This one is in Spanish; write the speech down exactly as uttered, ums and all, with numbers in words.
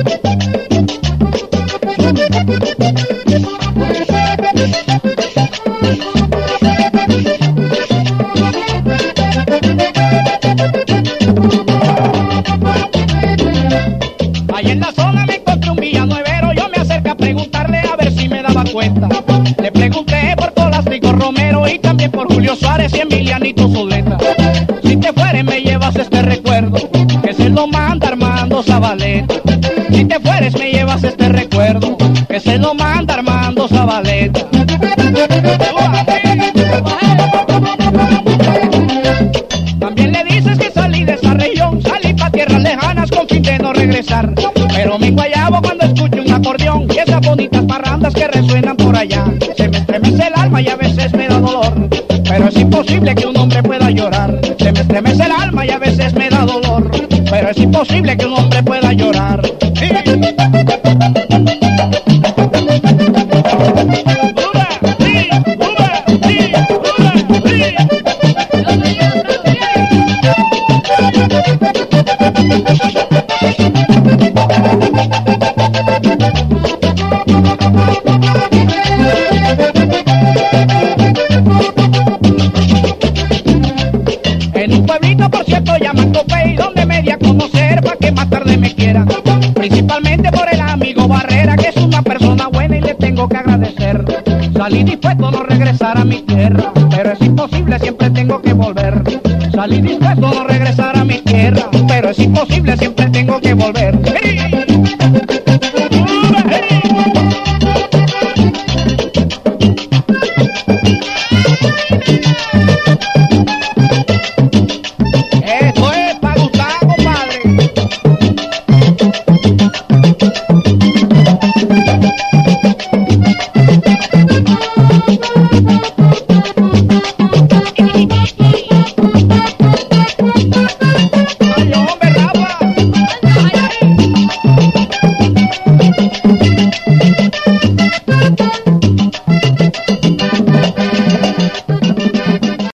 Ahí en la zona me encontré un villanuevero, yo me acerqué a preguntarle a ver si me daba cuenta. Le pregunté por Colástico Romero y también por Julio Suárez y Emilianito Zuleta. Si te fueres me llevas este recuerdo, que se lo manda Armando Zabaleta. Si te fueres me llevas este recuerdo, que se lo manda Armando Zabaleta. También le dices que salí de esa región, salí pa' tierras lejanas con fin de no regresar. Pero me guayabo cuando escucho un acordeón y esas bonitas parrandas que resuenan por allá. Se me estremece el alma y a veces me da dolor, pero es imposible que un hombre pueda llorar. Se me estremece el alma y a veces me da dolor, pero es imposible que un hombre pueda llorar. Sí. En un pueblito, por cierto, llaman Copey, donde me di a conocer pa' que más tarde me quiera. Principalmente por el amigo Barrera, que es una persona buena y le tengo que agradecer. Salí dispuesto a no regresar a mi tierra, pero es imposible, siempre tengo que volver. Salí dispuesto a no regresar a mi tierra, pero es imposible, siempre tengo que volver. ¡Sí!